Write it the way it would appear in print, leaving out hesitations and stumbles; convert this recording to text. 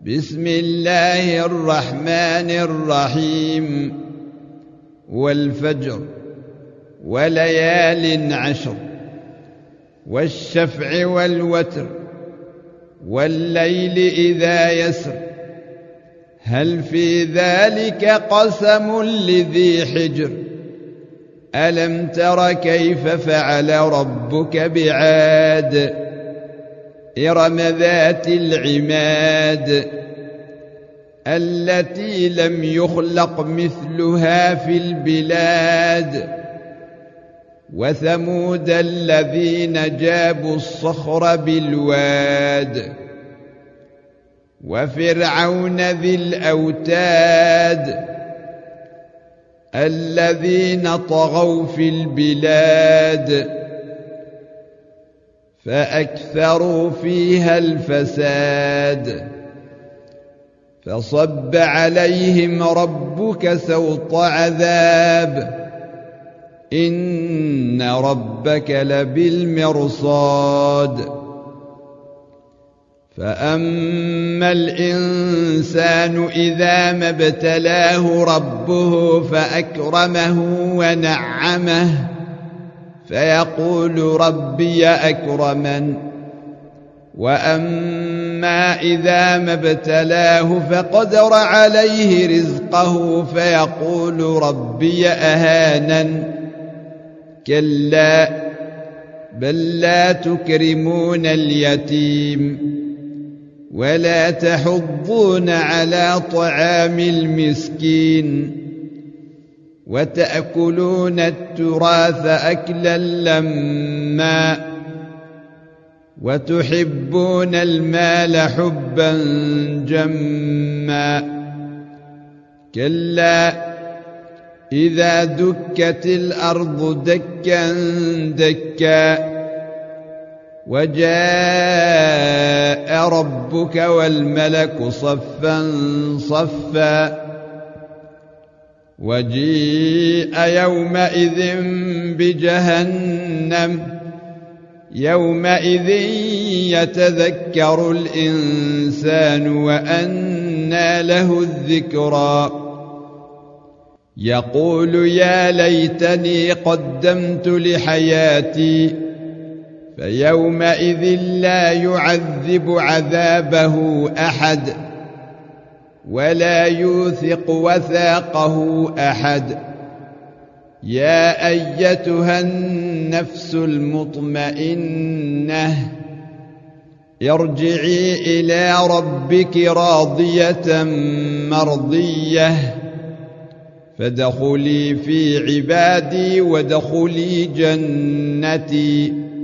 بسم الله الرحمن الرحيم والفجر وليال عشر والشفع والوتر والليل إذا يسر هل في ذلك قسم لذي حجر ألم تر كيف فعل ربك بعاد إرم ذات العماد التي لم يخلق مثلها في البلاد وثمود الذين جابوا الصخر بالواد وفرعون ذي الأوتاد الذين طغوا في البلاد فأكثروا فيها الفساد فصب عليهم ربك سوط عذاب إن ربك لبالمرصاد فأما الإنسان إذا ما ابتلاه ربه فأكرمه ونعمه فيقول ربي أكرمن وأما إذا ما ابتلاه فقدر عليه رزقه فيقول ربي أهانن كلا بل لا تكرمون اليتيم ولا تحضون على طعام المسكين وتأكلون التراث أكلا لما وتحبون المال حبا جما كلا إذا دكت الأرض دكا دكا وجاء ربك والملك صفا صفا وجيء يومئذ بجهنم يومئذ يتذكر الإنسان وأنى له الذكرى يقول يا ليتني قدمت لحياتي فيومئذ لا يعذب عذابه أحد ولا يوثق وثاقه أحد يا أيتها النفس المطمئنة ارجعي إلى ربك راضية مرضية فادخلي في عبادي وادخلي جنتي